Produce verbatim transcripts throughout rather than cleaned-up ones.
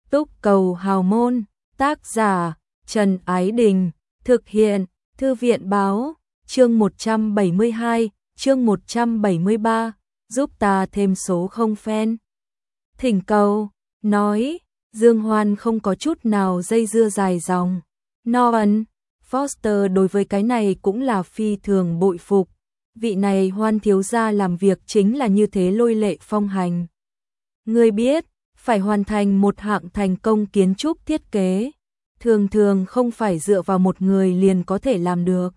Túc Cầu Hào Môn, tác giả Trần Ái Đình, thực hiện Thư viện Báo, chương một trăm bảy mươi hai, chương một trăm bảy mươi ba, giúp ta thêm số không fan. Thỉnh cầu, nói, Dương Hoan không có chút nào dây dưa dài dòng. Norman Foster đối với cái này cũng là phi thường bội phục. Vị này Hoan thiếu gia làm việc chính là như thế lôi lệ phong hành. Ngươi biết, phải hoàn thành một hạng thành công kiến trúc thiết kế, thường thường không phải dựa vào một người liền có thể làm được.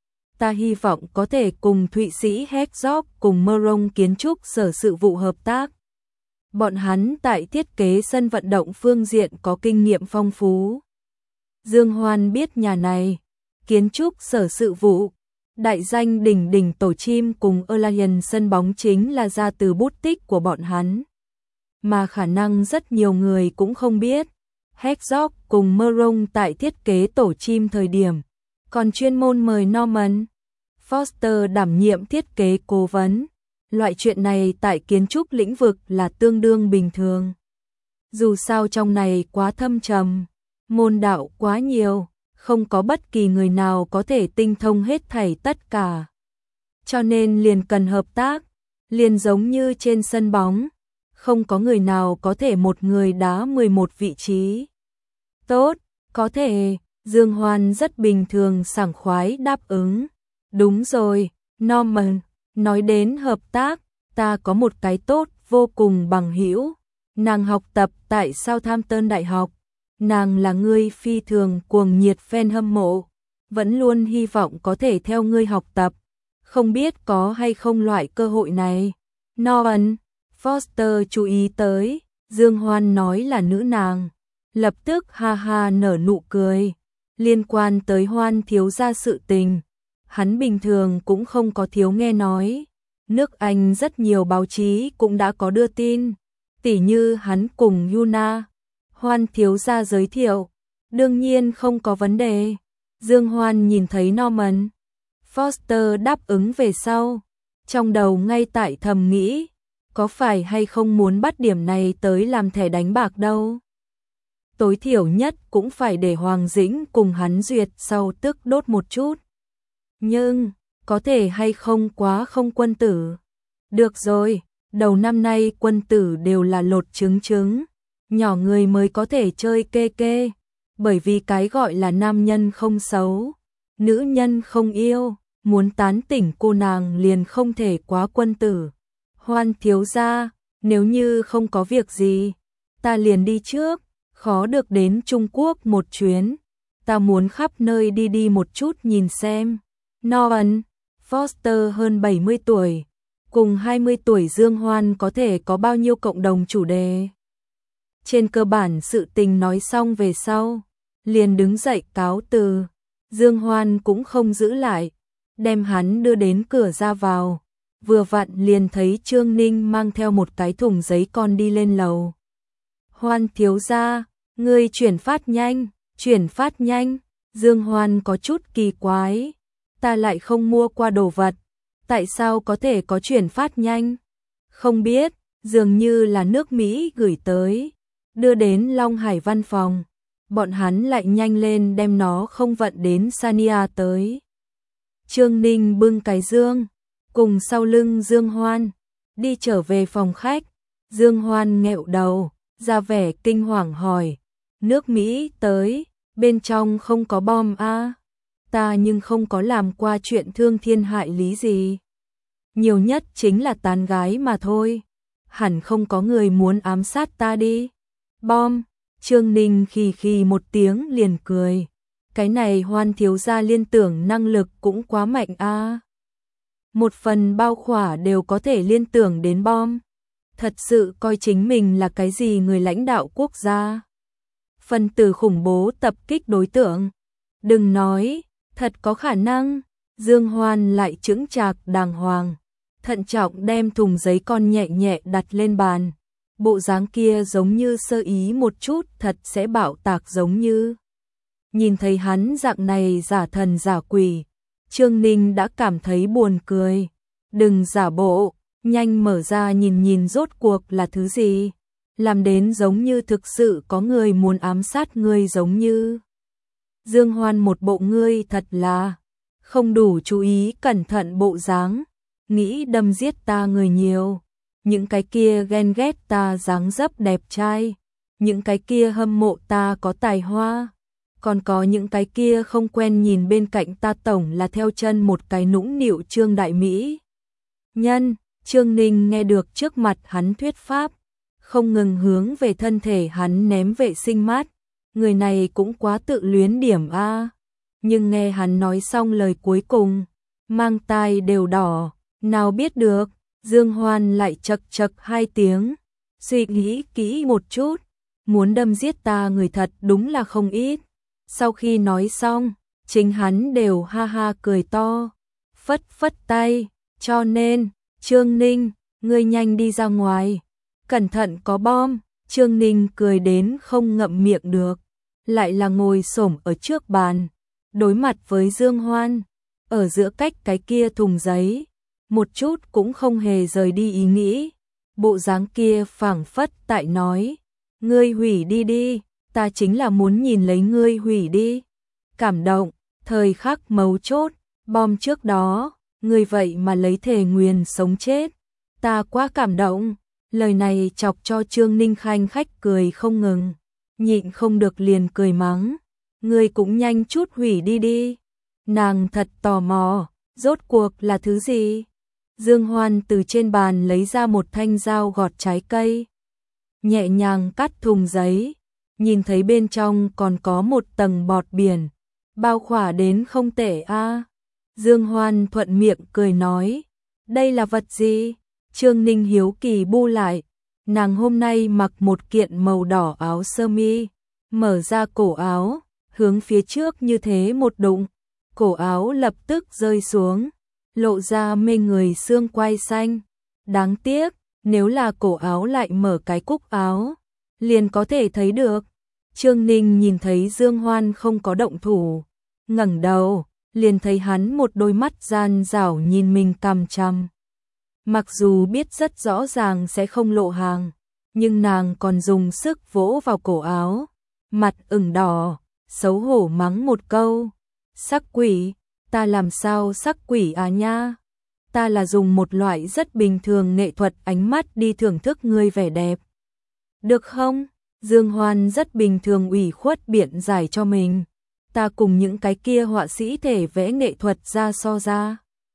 Ta hy vọng có thể cùng Thụy Sĩ Herzog cùng Merong kiến trúc sở sự vụ hợp tác. Bọn hắn tại thiết kế sân vận động phương diện có kinh nghiệm phong phú. Dương Hoan biết nhà này, kiến trúc sở sự vụ, đại danh đỉnh đỉnh tổ chim cùng Allianz sân bóng chính là ra từ bút tích của bọn hắn. Mà khả năng rất nhiều người cũng không biết, Herzog cùng Merong tại thiết kế tổ chim thời điểm, còn chuyên môn mời Norman Foster đảm nhiệm thiết kế cố vấn. Loại chuyện này tại kiến trúc lĩnh vực là tương đương bình thường. Dù sao trong này quá thâm trầm, môn đạo quá nhiều, không có bất kỳ người nào có thể tinh thông hết thảy tất cả. Cho nên liền cần hợp tác, liền giống như trên sân bóng, không có người nào có thể một người đá mười một vị trí. Tốt, có thể, Dương Hoan rất bình thường sảng khoái đáp ứng. Đúng rồi, Norman, nói đến hợp tác, ta có một cái tốt vô cùng bằng hữu. Nàng học tập tại Southampton Đại học. Nàng là người phi thường cuồng nhiệt fan hâm mộ, vẫn luôn hy vọng có thể theo ngươi học tập. Không biết có hay không loại cơ hội này. Norman Foster chú ý tới, Dương Hoan nói là nữ nàng, lập tức ha ha nở nụ cười. Liên quan tới Hoan thiếu gia sự tình, hắn bình thường cũng không có thiếu nghe nói. Nước Anh rất nhiều báo chí cũng đã có đưa tin, tỉ như hắn cùng Yuna, Hoan thiếu gia giới thiệu, đương nhiên không có vấn đề. Dương Hoan nhìn thấy Norman Foster đáp ứng về sau, trong đầu ngay tại thầm nghĩ, có phải hay không muốn bắt điểm này tới làm thẻ đánh bạc đâu. Tối thiểu nhất cũng phải để Hoàng Dĩnh cùng hắn duyệt sau tức đốt một chút. Nhưng, có thể hay không quá không quân tử. Được rồi, đầu năm nay quân tử đều là lột trứng trứng, nhỏ người mới có thể chơi kê kê, bởi vì cái gọi là nam nhân không xấu, nữ nhân không yêu, muốn tán tỉnh cô nàng liền không thể quá quân tử. Hoan thiếu gia, nếu như không có việc gì, ta liền đi trước, khó được đến Trung Quốc một chuyến, ta muốn khắp nơi đi đi một chút nhìn xem. Norman Foster hơn bảy mươi tuổi, cùng hai mươi tuổi Dương Hoan có thể có bao nhiêu cộng đồng chủ đề. Trên cơ bản sự tình nói xong về sau, liền đứng dậy cáo từ. Dương Hoan cũng không giữ lại, đem hắn đưa đến cửa ra vào. Vừa vặn liền thấy Trương Ninh mang theo một cái thùng giấy con đi lên lầu. Hoan thiếu gia, ngươi chuyển phát nhanh, chuyển phát nhanh. Dương Hoan có chút kỳ quái, ta lại không mua qua đồ vật, tại sao có thể có chuyển phát nhanh? Không biết, dường như là nước Mỹ gửi tới, đưa đến Long Hải văn phòng, bọn hắn lại nhanh lên đem nó không vận đến Sania tới. Trương Ninh bưng cái dương, cùng sau lưng Dương Hoan, đi trở về phòng khách. Dương Hoan nghẹo đầu, ra vẻ kinh hoàng hỏi, nước Mỹ tới, bên trong không có bom a? À? Ta nhưng không có làm qua chuyện thương thiên hại lý gì. Nhiều nhất chính là tán gái mà thôi. Hẳn không có người muốn ám sát ta đi. Bom, Trương Ninh khì khì một tiếng liền cười. Cái này Hoan thiếu gia liên tưởng năng lực cũng quá mạnh a. À? Một phần bao khỏa đều có thể liên tưởng đến bom. Thật sự coi chính mình là cái gì người lãnh đạo quốc gia. Phần tử khủng bố tập kích đối tượng. Đừng nói, thật có khả năng. Dương Hoan lại chững chạc đàng hoàng, thận trọng đem thùng giấy con nhẹ nhẹ đặt lên bàn. Bộ dáng kia giống như sơ ý một chút thật sẽ bạo tạc giống như. Nhìn thấy hắn dạng này giả thần giả quỷ, Trương Ninh đã cảm thấy buồn cười. Đừng giả bộ, nhanh mở ra nhìn nhìn rốt cuộc là thứ gì. làm đến giống như thực sự có người muốn ám sát ngươi giống như. Dương Hoan một bộ ngươi thật là không đủ chú ý cẩn thận bộ dáng, nghĩ đâm giết ta người nhiều, những cái kia ghen ghét ta dáng dấp đẹp trai, những cái kia hâm mộ ta có tài hoa, còn có những cái kia không quen nhìn bên cạnh ta tổng là theo chân một cái nũng nịu Trương đại mỹ nhân. Trương Ninh nghe được trước mặt hắn thuyết pháp, không ngừng hướng về thân thể hắn ném vệ sinh mát, người này cũng quá tự luyến điểm a. Nhưng nghe hắn nói xong lời cuối cùng, mang tai đều đỏ, nào biết được, Dương Hoan lại chậc chậc hai tiếng, suy nghĩ kỹ một chút, muốn đâm giết ta người thật đúng là không ít. Sau khi nói xong, chính hắn đều ha ha cười to, phất phất tay, cho nên, Trương Ninh, ngươi nhanh đi ra ngoài, cẩn thận có bom. Trương Ninh cười đến không ngậm miệng được, lại là ngồi xổm ở trước bàn, đối mặt với Dương Hoan, ở giữa cách cái kia thùng giấy, một chút cũng không hề rời đi ý nghĩ, bộ dáng kia phảng phất tại nói, ngươi hủy đi đi, ta chính là muốn nhìn lấy ngươi hủy đi. Cảm động, thời khắc mấu chốt, bom trước đó, ngươi vậy mà lấy thể nguyền sống chết, ta quá cảm động. Lời này chọc cho Trương Ninh khanh khách cười không ngừng, nhịn không được liền cười mắng, ngươi cũng nhanh chút hủy đi đi. Nàng thật tò mò, rốt cuộc là thứ gì? Dương Hoan từ trên bàn lấy ra một thanh dao gọt trái cây, nhẹ nhàng cắt thùng giấy, nhìn thấy bên trong còn có một tầng bọt biển, bao khỏa đến không tệ a. Dương Hoan thuận miệng cười nói, đây là vật gì? Trương Ninh hiếu kỳ bu lại, nàng hôm nay mặc một kiện màu đỏ áo sơ mi, mở ra cổ áo, hướng phía trước như thế một đụng, cổ áo lập tức rơi xuống, lộ ra mê người xương quai xanh. Đáng tiếc, nếu là cổ áo lại mở cái cúc áo, liền có thể thấy được. Trương Ninh nhìn thấy Dương Hoan không có động thủ, ngẩng đầu, liền thấy hắn một đôi mắt gian rảo nhìn mình cằm chằm. Mặc dù biết rất rõ ràng sẽ không lộ hàng, nhưng nàng còn dùng sức vỗ vào cổ áo, mặt ửng đỏ, xấu hổ mắng một câu, sắc quỷ, ta làm sao sắc quỷ à nha, ta là dùng một loại rất bình thường nghệ thuật ánh mắt đi thưởng thức ngươi vẻ đẹp. Được không? Dương Hoan rất bình thường ủy khuất biện giải cho mình, ta cùng những cái kia họa sĩ thể vẽ nghệ thuật ra so ra.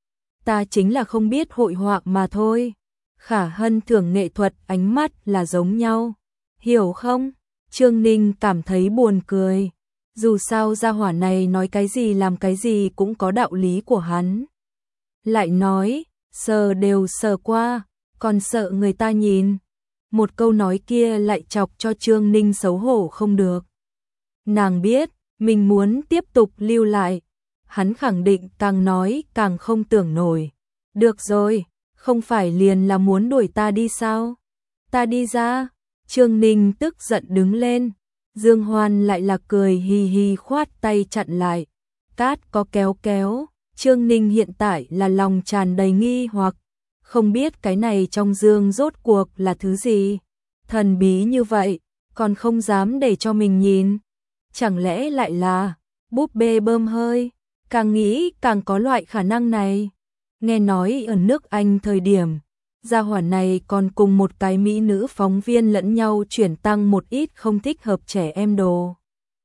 Ta chính là không biết hội họa mà thôi. Khả Hân thưởng nghệ thuật ánh mắt là giống nhau, hiểu không? Trương Ninh cảm thấy buồn cười. Dù sao gia hỏa này nói cái gì làm cái gì cũng có đạo lý của hắn. Lại nói, sờ đều sờ qua, còn sợ người ta nhìn. Một câu nói kia lại chọc cho Trương Ninh xấu hổ không được. Nàng biết, mình muốn tiếp tục lưu lại. Hắn khẳng định càng nói càng không tưởng nổi. Được rồi, không phải liền là muốn đuổi ta đi sao? Ta đi ra. Trương Ninh tức giận đứng lên. Dương Hoan lại là cười hi hi khoát tay chặn lại. Cát có kéo kéo. Trương Ninh hiện tại là lòng tràn đầy nghi hoặc. Không biết cái này trong dương rốt cuộc là thứ gì. Thần bí như vậy, còn không dám để cho mình nhìn. Chẳng lẽ lại là búp bê bơm hơi? Càng nghĩ càng có loại khả năng này. Nghe nói ở nước Anh thời điểm, gia hỏa này còn cùng một cái mỹ nữ phóng viên lẫn nhau chuyển tăng một ít không thích hợp trẻ em đồ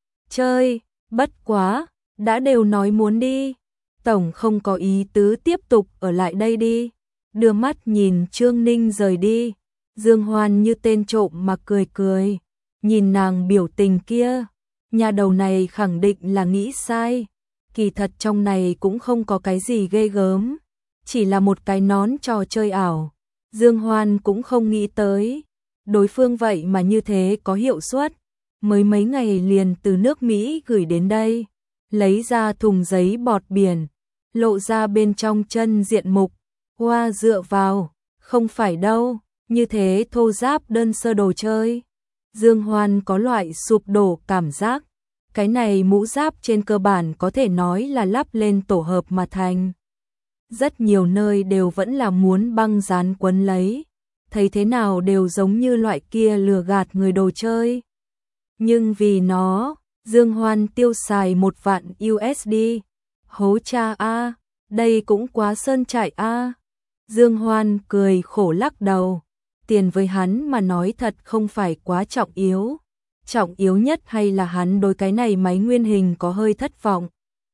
chơi. Bất quá, đã đều nói muốn đi, tổng không có ý tứ tiếp tục ở lại đây đi. Đưa mắt nhìn Trương Ninh rời đi, Dương Hoan như tên trộm mà cười cười, nhìn nàng biểu tình kia, nhà đầu này khẳng định là nghĩ sai. Kỳ thật trong này cũng không có cái gì ghê gớm, chỉ là một cái nón trò chơi ảo. Dương Hoan cũng không nghĩ tới, đối phương vậy mà như thế có hiệu suất, mới mấy ngày liền từ nước Mỹ gửi đến đây, lấy ra thùng giấy bọt biển, lộ ra bên trong chân diện mục, hoa dựa vào, không phải đâu, như thế thô ráp đơn sơ đồ chơi. Dương Hoan có loại sụp đổ cảm giác. Cái này mũ giáp trên cơ bản có thể nói là lắp lên tổ hợp mà thành. Rất nhiều nơi đều vẫn là muốn băng dán quấn lấy. thấy thế nào đều giống như loại kia lừa gạt người đồ chơi. Nhưng vì nó, Dương Hoan tiêu xài một vạn u ét đê. Hố cha a, đây cũng quá sơn trại a. Dương Hoan cười khổ lắc đầu. Tiền với hắn mà nói thật không phải quá trọng yếu. Trọng yếu nhất hay là hắn đối cái này máy nguyên hình có hơi thất vọng.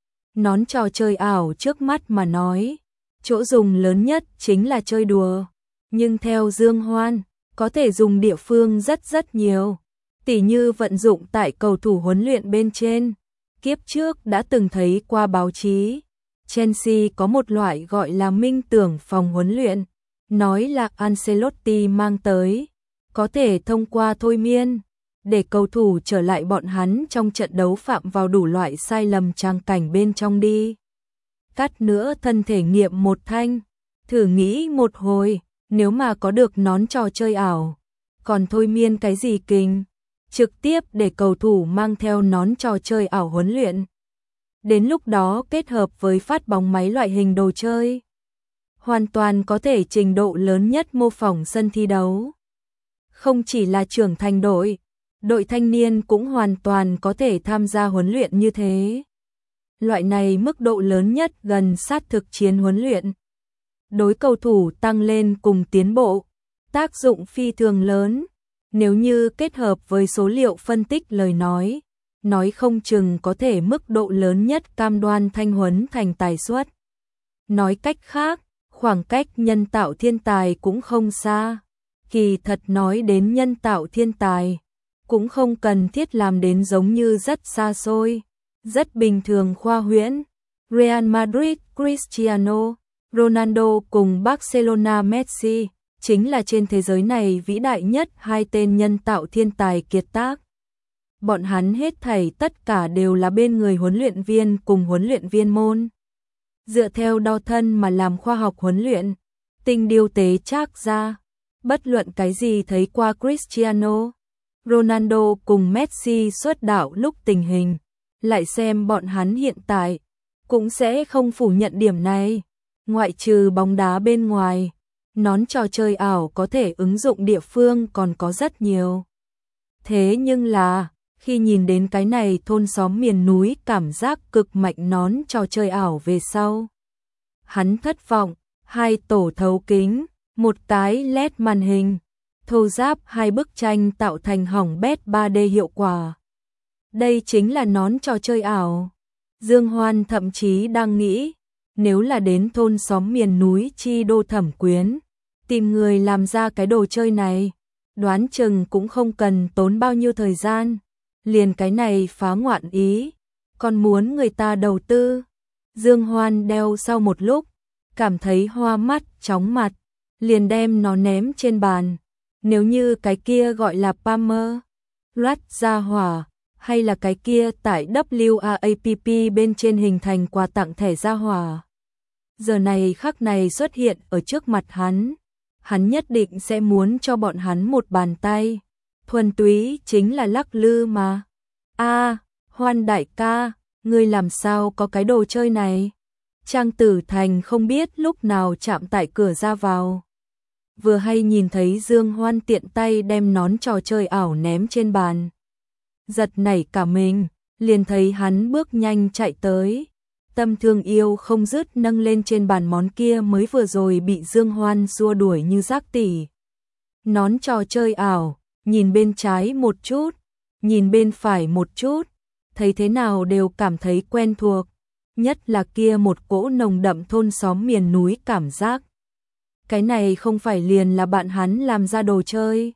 Nón trò chơi ảo trước mắt mà nói, chỗ dùng lớn nhất chính là chơi đùa. Nhưng theo Dương Hoan, có thể dùng địa phương rất rất nhiều. Tỉ như vận dụng tại cầu thủ huấn luyện bên trên. Kiếp trước đã từng thấy qua báo chí, Chelsea có một loại gọi là minh tưởng phòng huấn luyện, nói là Ancelotti mang tới, có thể thông qua thôi miên, để cầu thủ trở lại bọn hắn trong trận đấu phạm vào đủ loại sai lầm trang cảnh bên trong đi. Cắt nữa thân thể nghiệm một thanh, thử nghĩ một hồi, nếu mà có được nón trò chơi ảo, còn thôi miên cái gì kinh, trực tiếp để cầu thủ mang theo nón trò chơi ảo huấn luyện. Đến lúc đó kết hợp với phát bóng máy loại hình đồ chơi, hoàn toàn có thể trình độ lớn nhất mô phỏng sân thi đấu. Không chỉ là trưởng thành đội, đội thanh niên cũng hoàn toàn có thể tham gia huấn luyện như thế. Loại này mức độ lớn nhất gần sát thực chiến huấn luyện. Đối cầu thủ tăng lên cùng tiến bộ, tác dụng phi thường lớn. Nếu như kết hợp với số liệu phân tích lời nói, nói không chừng có thể mức độ lớn nhất cam đoan thanh huấn thành tài suất. Nói cách khác, khoảng cách nhân tạo thiên tài cũng không xa. Kỳ thật nói đến nhân tạo thiên tài, cũng không cần thiết làm đến giống như rất xa xôi, rất bình thường khoa huyễn. Real Madrid Cristiano Ronaldo cùng Barcelona Messi chính là trên thế giới này vĩ đại nhất hai tên nhân tạo thiên tài kiệt tác. Bọn hắn hết thảy tất cả đều là bên người huấn luyện viên cùng huấn luyện viên môn. Dựa theo đo thân mà làm khoa học huấn luyện, tinh điều tế trác ra, bất luận cái gì thấy qua Cristiano Ronaldo cùng Messi xuất đạo lúc tình hình, lại xem bọn hắn hiện tại, cũng sẽ không phủ nhận điểm này. Ngoại trừ bóng đá bên ngoài, nón trò chơi ảo có thể ứng dụng địa phương còn có rất nhiều. Thế nhưng là, khi nhìn đến cái này thôn xóm miền núi cảm giác cực mạnh nón trò chơi ảo về sau, hắn thất vọng. Hai tổ thấu kính, một tái led màn hình, thô ráp hai bức tranh tạo thành hỏng bét ba D hiệu quả. Đây chính là nón trò chơi ảo. Dương Hoan thậm chí đang nghĩ, nếu là đến thôn xóm miền núi chi đô Thẩm Quyến, tìm người làm ra cái đồ chơi này, đoán chừng cũng không cần tốn bao nhiêu thời gian. Liền cái này phá ngoạn ý, còn muốn người ta đầu tư. Dương Hoan đeo sau một lúc, cảm thấy hoa mắt, chóng mặt, liền đem nó ném trên bàn. Nếu như cái kia gọi là Palmer, Rat ra hỏa, hay là cái kia tại W A A P P bên trên hình thành quà tặng thẻ ra hỏa, giờ này khắc này xuất hiện ở trước mặt hắn, hắn nhất định sẽ muốn cho bọn hắn một bàn tay. Thuần túy chính là lắc lư mà. A, Hoan đại ca, ngươi làm sao có cái đồ chơi này? Trang Tử Thành không biết lúc nào chạm tại cửa ra vào. Vừa hay nhìn thấy Dương Hoan tiện tay đem nón trò chơi ảo ném trên bàn. Giật nảy cả mình, liền thấy hắn bước nhanh chạy tới. Tâm thương yêu không dứt nâng lên trên bàn món kia mới vừa rồi bị Dương Hoan xua đuổi như rác tỉ. Nón trò chơi ảo, nhìn bên trái một chút, nhìn bên phải một chút, thấy thế nào đều cảm thấy quen thuộc, nhất là kia một cỗ nồng đậm thôn xóm miền núi cảm giác. Cái này không phải liền là bạn hắn làm ra đồ chơi.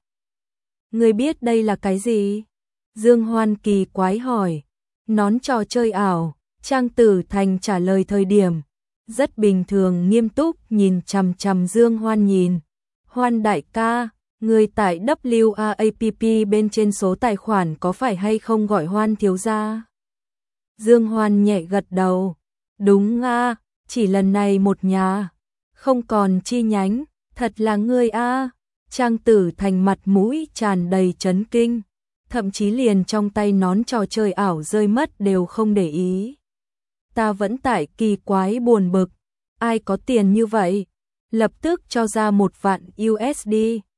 Ngươi biết đây là cái gì? Dương Hoan kỳ quái hỏi. Nón trò chơi ảo. Trang Tử Thành trả lời thời điểm rất bình thường nghiêm túc nhìn chằm chằm Dương Hoan nhìn. Hoan đại ca, người tại W A A P P bên trên số tài khoản có phải hay không gọi Hoan thiếu gia? Dương Hoan nhẹ gật đầu. Đúng a, chỉ lần này một nhà, không còn chi nhánh, thật là ngươi a. Trang Tử Thành mặt mũi tràn đầy chấn kinh, thậm chí liền trong tay nón trò chơi ảo rơi mất đều không để ý. Ta vẫn tại kỳ quái buồn bực, ai có tiền như vậy, lập tức cho ra một vạn u ét đê,